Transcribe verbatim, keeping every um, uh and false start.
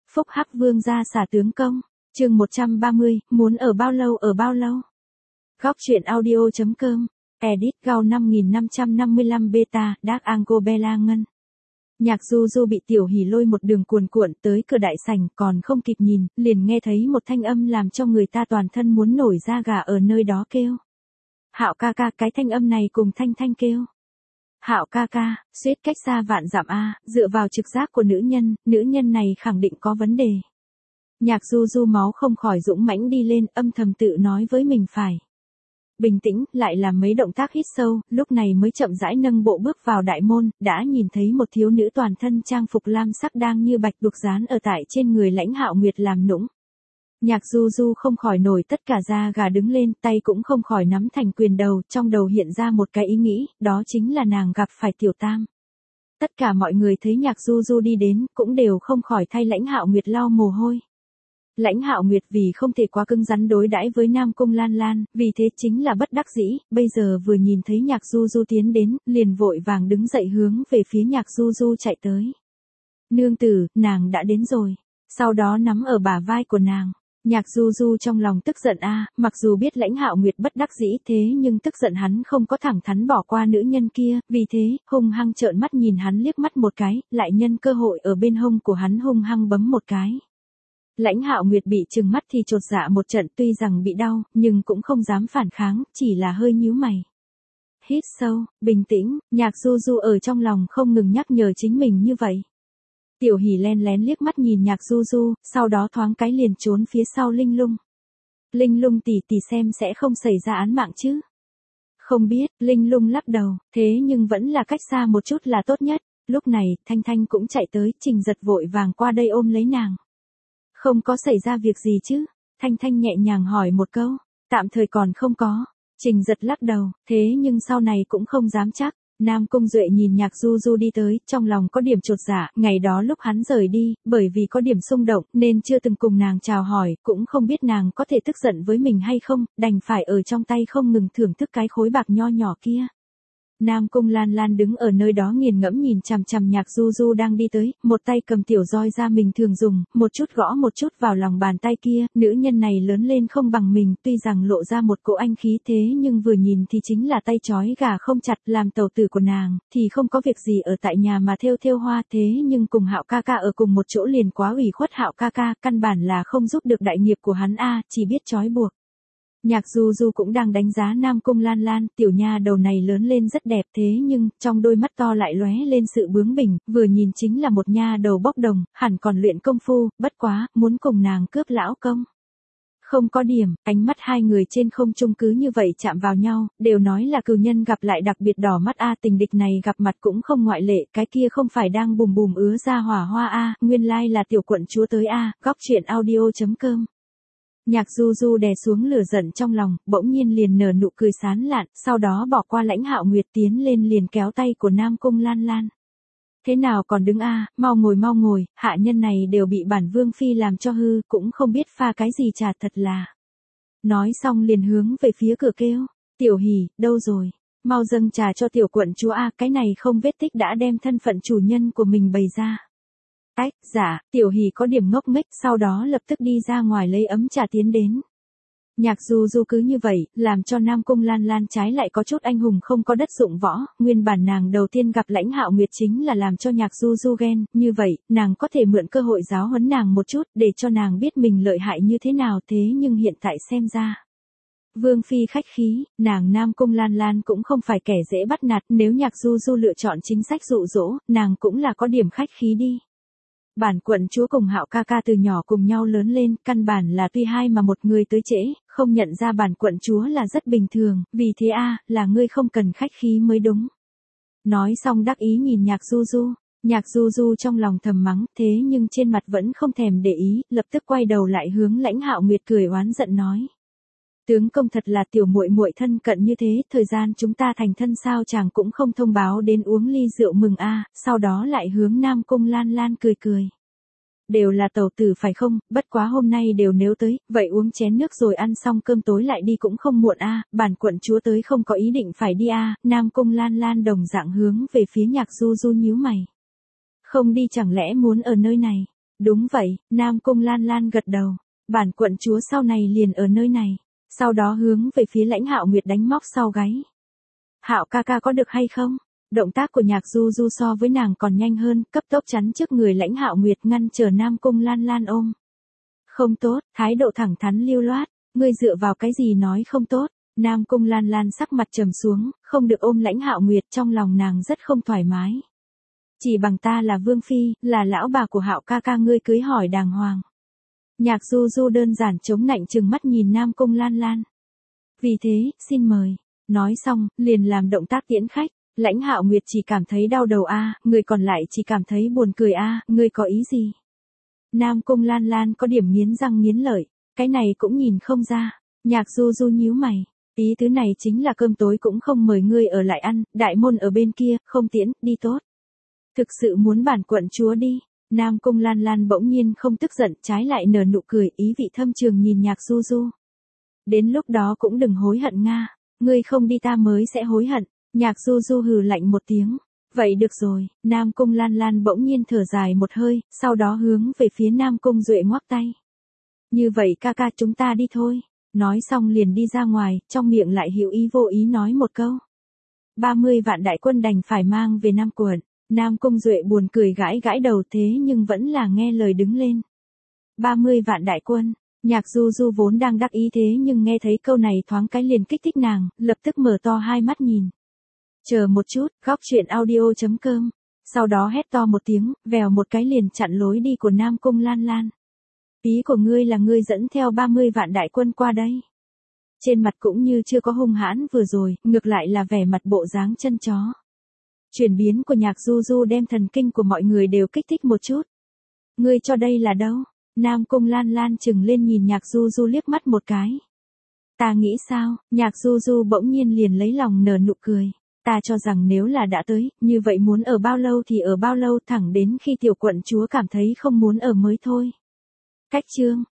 Phúc Hắc Vương gia xả tướng công, chương một trăm ba mươi, muốn ở bao lâu ở bao lâu. Góc truyện audio chấm com, edit Gao năm nghìn năm trăm năm mươi lăm beta, Dark Angle Bella Ngân. Nhạc Du Du bị Tiểu Hỉ lôi một đường cuồn cuộn tới cửa đại sảnh, còn không kịp nhìn, liền nghe thấy một thanh âm làm cho người ta toàn thân muốn nổi da gà ở nơi đó kêu. Hạo ca ca, cái thanh âm này cùng Thanh Thanh kêu. Hạo ca ca, suýt cách xa vạn dặm a, dựa vào trực giác của nữ nhân, nữ nhân này khẳng định có vấn đề. Nhạc Du Du máu không khỏi dũng mãnh đi lên, âm thầm tự nói với mình phải bình tĩnh, lại làm mấy động tác hít sâu, lúc này mới chậm rãi nâng bộ bước vào đại môn, đã nhìn thấy một thiếu nữ toàn thân trang phục lam sắc đang như bạch đục dán ở tại trên người Lãnh Hạo Nguyệt làm nũng. Nhạc Du Du không khỏi nổi tất cả da gà đứng lên, tay cũng không khỏi nắm thành quyền đầu, trong đầu hiện ra một cái ý nghĩ, đó chính là nàng gặp phải Tiểu Tam. Tất cả mọi người thấy Nhạc Du Du đi đến, cũng đều không khỏi thay Lãnh Hạo Nguyệt lau mồ hôi. Lãnh Hạo Nguyệt vì không thể quá cứng rắn đối đãi với Nam Cung Lan Lan, vì thế chính là bất đắc dĩ, bây giờ vừa nhìn thấy Nhạc Du Du tiến đến, liền vội vàng đứng dậy hướng về phía Nhạc Du Du chạy tới. Nương tử, nàng đã đến rồi. Sau đó nắm ở bả vai của nàng. Nhạc Du Du trong lòng tức giận a, mặc dù biết Lãnh Hạo Nguyệt bất đắc dĩ thế nhưng tức giận hắn không có thẳng thắn bỏ qua nữ nhân kia, vì thế, hung hăng trợn mắt nhìn hắn liếc mắt một cái, lại nhân cơ hội ở bên hông của hắn hung hăng bấm một cái. Lãnh Hạo Nguyệt bị trừng mắt thì chột dạ một trận, tuy rằng bị đau, nhưng cũng không dám phản kháng, chỉ là hơi nhíu mày. Hít sâu, bình tĩnh, Nhạc Du Du ở trong lòng không ngừng nhắc nhở chính mình như vậy. Tiểu Hỉ len lén liếc mắt nhìn Nhạc Du Du, sau đó thoáng cái liền trốn phía sau Linh Lung. Linh Lung tỷ tỷ xem sẽ không xảy ra án mạng chứ? Không biết, Linh Lung lắc đầu, thế nhưng vẫn là cách xa một chút là tốt nhất. Lúc này, Thanh Thanh cũng chạy tới, Trình Giật vội vàng qua đây ôm lấy nàng. Không có xảy ra việc gì chứ? Thanh Thanh nhẹ nhàng hỏi một câu. Tạm thời còn không có. Trình Giật lắc đầu, thế nhưng sau này cũng không dám chắc. Nam Cung Duệ nhìn Nhạc Du Du đi tới, trong lòng có điểm chột dạ, ngày đó lúc hắn rời đi, bởi vì có điểm xung động, nên chưa từng cùng nàng chào hỏi, cũng không biết nàng có thể tức giận với mình hay không, đành phải ở trong tay không ngừng thưởng thức cái khối bạc nho nhỏ kia. Nam Cung Lan Lan đứng ở nơi đó nghiền ngẫm nhìn chằm chằm Nhạc Du Du đang đi tới, một tay cầm tiểu roi ra mình thường dùng, một chút gõ một chút vào lòng bàn tay kia, nữ nhân này lớn lên không bằng mình, tuy rằng lộ ra một cỗ anh khí thế nhưng vừa nhìn thì chính là tay trói gà không chặt, làm tàu tử của nàng, thì không có việc gì ở tại nhà mà thêu thêu hoa, thế nhưng cùng Hạo ca ca ở cùng một chỗ liền quá ủy khuất Hạo ca ca, căn bản là không giúp được đại nghiệp của hắn a, chỉ biết trói buộc. Nhạc Du Du cũng đang đánh giá Nam Cung Lan Lan, tiểu nha đầu này lớn lên rất đẹp thế nhưng, trong đôi mắt to lại lóe lên sự bướng bỉnh, vừa nhìn chính là một nha đầu bốc đồng, hẳn còn luyện công phu, bất quá, muốn cùng nàng cướp lão công. Không có điểm, ánh mắt hai người trên không trung cứ như vậy chạm vào nhau, đều nói là cừu nhân gặp lại đặc biệt đỏ mắt a, tình địch này gặp mặt cũng không ngoại lệ, cái kia không phải đang bùm bùm ứa ra hỏa hoa a, nguyên lai là tiểu quận chúa tới a, góc truyện audio chấm com. Nhạc Du Du đè xuống lửa giận trong lòng, bỗng nhiên liền nở nụ cười sán lạn, sau đó bỏ qua Lãnh Hạo Nguyệt tiến lên liền kéo tay của Nam Cung Lan Lan. Thế nào còn đứng a, mau ngồi mau ngồi, hạ nhân này đều bị bản vương phi làm cho hư, cũng không biết pha cái gì trà thật là. Nói xong liền hướng về phía cửa kêu, Tiểu Hỉ, đâu rồi, mau dâng trà cho tiểu quận chúa a, cái này không vết tích đã đem thân phận chủ nhân của mình bày ra. Ách, dạ, Tiểu Hỉ có điểm ngốc nghếch, sau đó lập tức đi ra ngoài lấy ấm trà tiến đến. Nhạc Du Du cứ như vậy, làm cho Nam Cung Lan Lan trái lại có chút anh hùng không có đất dụng võ, nguyên bản nàng đầu tiên gặp Lãnh Hạo Nguyệt chính là làm cho Nhạc Du Du ghen, như vậy, nàng có thể mượn cơ hội giáo huấn nàng một chút, để cho nàng biết mình lợi hại như thế nào thế nhưng hiện tại xem ra. Vương phi khách khí, nàng Nam Cung Lan Lan cũng không phải kẻ dễ bắt nạt, nếu Nhạc Du Du lựa chọn chính sách dụ dỗ, nàng cũng là có điểm khách khí đi. Bản quận chúa cùng Hạo ca ca từ nhỏ cùng nhau lớn lên, căn bản là tuy hai mà một người tới trễ, không nhận ra bản quận chúa là rất bình thường, vì thế a, là ngươi không cần khách khí mới đúng. Nói xong đắc ý nhìn Nhạc Du Du, Nhạc Du Du trong lòng thầm mắng, thế nhưng trên mặt vẫn không thèm để ý, lập tức quay đầu lại hướng Lãnh Hạo Nguyệt cười oán giận nói. Tướng công thật là tiểu muội muội thân cận như thế, thời gian chúng ta thành thân sao chàng cũng không thông báo đến uống ly rượu mừng a, sau đó lại hướng Nam Cung Lan Lan cười cười. Đều là tẩu tử phải không, bất quá hôm nay đều nếu tới, vậy uống chén nước rồi ăn xong cơm tối lại đi cũng không muộn a, bản quận chúa tới không có ý định phải đi a, Nam Cung Lan Lan đồng dạng hướng về phía Nhạc Du Du nhíu mày. Không đi chẳng lẽ muốn ở nơi này? Đúng vậy, Nam Cung Lan Lan gật đầu. Bản quận chúa sau này liền ở nơi này. Sau đó hướng về phía Lãnh Hạo Nguyệt đánh móc sau gáy. Hạo ca ca có được hay không? Động tác của Nhạc Du Du so với nàng còn nhanh hơn, cấp tốc chắn trước người Lãnh Hạo Nguyệt ngăn trở Nam Cung Lan Lan ôm. Không tốt, thái độ thẳng thắn lưu loát, ngươi dựa vào cái gì nói không tốt? Nam Cung Lan Lan sắc mặt trầm xuống, không được ôm Lãnh Hạo Nguyệt, trong lòng nàng rất không thoải mái. Chỉ bằng ta là vương phi, là lão bà của Hạo ca ca, ngươi cưới hỏi đàng hoàng. Nhạc Du Du đơn giản chống nạnh trừng mắt nhìn Nam Cung Lan Lan. Vì thế, xin mời. Nói xong, liền làm động tác tiễn khách. Lãnh Hạo Nguyệt chỉ cảm thấy đau đầu a, người còn lại chỉ cảm thấy buồn cười a, ngươi có ý gì? Nam Cung Lan Lan có điểm nghiến răng nghiến lợi, cái này cũng nhìn không ra. Nhạc Du Du nhíu mày, ý tứ này chính là cơm tối cũng không mời ngươi ở lại ăn, đại môn ở bên kia, không tiễn, đi tốt. Thực sự muốn bản quận chúa đi. Nam Cung Lan Lan bỗng nhiên không tức giận, trái lại nở nụ cười, ý vị thâm trường nhìn Nhạc Du Du. Đến lúc đó cũng đừng hối hận nga, ngươi không đi ta mới sẽ hối hận. Nhạc Du Du hừ lạnh một tiếng. Vậy được rồi, Nam Cung Lan Lan bỗng nhiên thở dài một hơi, sau đó hướng về phía Nam Cung Duệ ngoắc tay. Như vậy ca ca chúng ta đi thôi. Nói xong liền đi ra ngoài, trong miệng lại hữu ý vô ý nói một câu. ba mươi vạn đại quân đành phải mang về Nam quận. Nam Cung Duệ buồn cười gãi gãi đầu, thế nhưng vẫn là nghe lời đứng lên. ba mươi vạn đại quân, Nhạc Du Du vốn đang đắc ý thế nhưng nghe thấy câu này thoáng cái liền kích thích nàng, lập tức mở to hai mắt nhìn. Chờ một chút, góc chuyện audio chấm com. Sau đó hét to một tiếng, vèo một cái liền chặn lối đi của Nam Cung Lan Lan. Ý của ngươi là ngươi dẫn theo ba mươi vạn đại quân qua đây. Trên mặt cũng như chưa có hung hãn vừa rồi, ngược lại là vẻ mặt bộ dáng chân chó. Chuyển biến của Nhạc Du Du đem thần kinh của mọi người đều kích thích một chút. Ngươi cho đây là đâu? Nam Cung Lan Lan chừng lên nhìn Nhạc Du Du liếc mắt một cái. Ta nghĩ sao? Nhạc Du Du bỗng nhiên liền lấy lòng nở nụ cười. Ta cho rằng nếu là đã tới, như vậy muốn ở bao lâu thì ở bao lâu, thẳng đến khi tiểu quận chúa cảm thấy không muốn ở mới thôi. Cách chương.